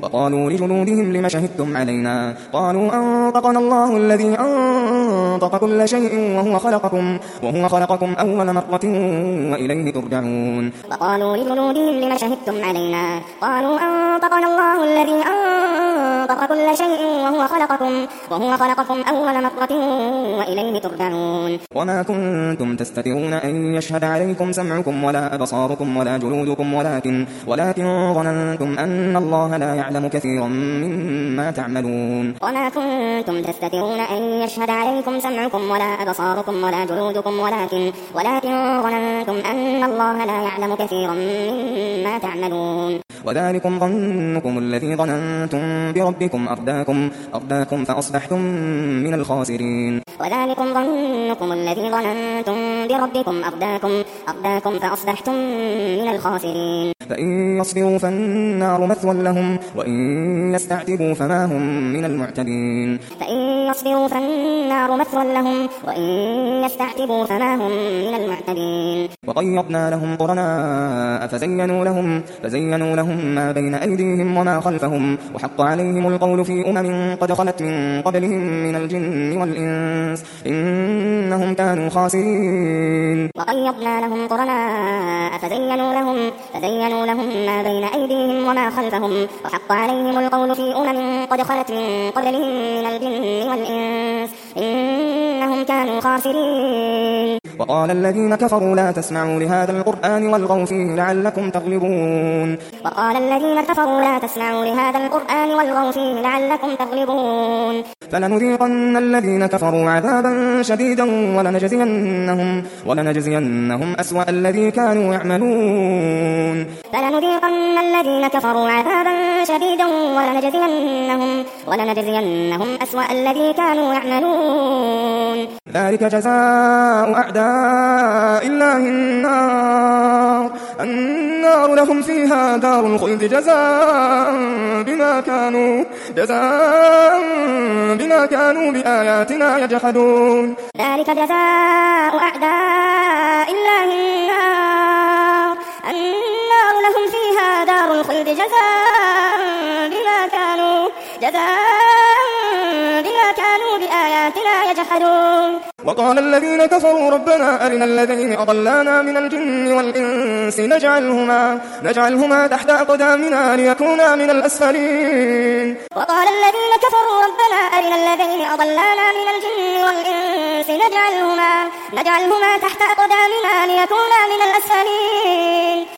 وقالوا لجلودهم لم شهدتم علينا قالوا أنطقنا الله الذي أنطق كل شيء وهو خلقكم أول مرة وإليه ترجعون وقالوا لجلودهم لم شهدتم علينا قالوا أنطقنا الله الذي أنطق كل شيء وهو خلقكم أول مرة وإليه ترجعون وما كنتم تستترون أن يشهد عليكم سمعكم ولا أبصاركم ولا جلودكم ولكن ظننتم أن الله لا يعلم كثيرا مما تعملون وما كنتم تستترون أن يشهد عليكم سمعكم ولا أبصاركم ولا جلودكم ولكن ظننتم أن الله لا يعلم كثيرا مما تعملون وذلكم ظنكم الذي ظننتم بربكم أرداكم فأصبحتم من الخاسرين وذلكم ظنكم الذي ظننتم بربكم أرداكم فأصبحتم من الخاسرين فإن يصبروا فالنار مثوى لهم وإن يستعتبوا فما هم من المعتدين فإن يصبروا فالنار مثوى لهم وإن يستعتبوا فما هم من المعتدين وقيضنا لهم قرناء فزينوا لهم ما بين أيديهم وما خلفهم وحق عليهم القول في قد خلت من قبلهم من الجن والإنس إنهم كانوا خاسرين وقيضنا لهم قرناء فزينوا لهم ما بين أيديهم وما خلفهم وحق عليهم القول في قد خلت من قبلهم من الجن والإنس إنهم كانوا خاسرين وقال الذين كفروا لا تسمعوا لهذا القرآن والغوا فيه لعلكم تغلبون فلنذيقن الذين كفروا عذابا شديدا ولنجزينهم أسوأ الذي كانوا يعملون فلنذيقن الذين كفروا عذابا شديدا ولنجزينهم أسوأ الذي كانوا يعملون ذلك جزاء أعداء الله النار لهم فيها دار الخلد جزاء بما كانوا بآياتنا يجحدون ذلك جزاء أعداء الله النار لهم فيها دار الخلد جزاء بما كانوا بآياتنا يجحدون وقال الذين كفروا ربنا أرنا الذين أضلانا من الجن والإنس نجعلهما تحت أقدامنا ليكونا من الأسفلين وقال الذين كفروا ربنا أرنا الذين أضلانا من الجن والإنس نجعلهما تحت أقدامنا ليكونا من الأسفلين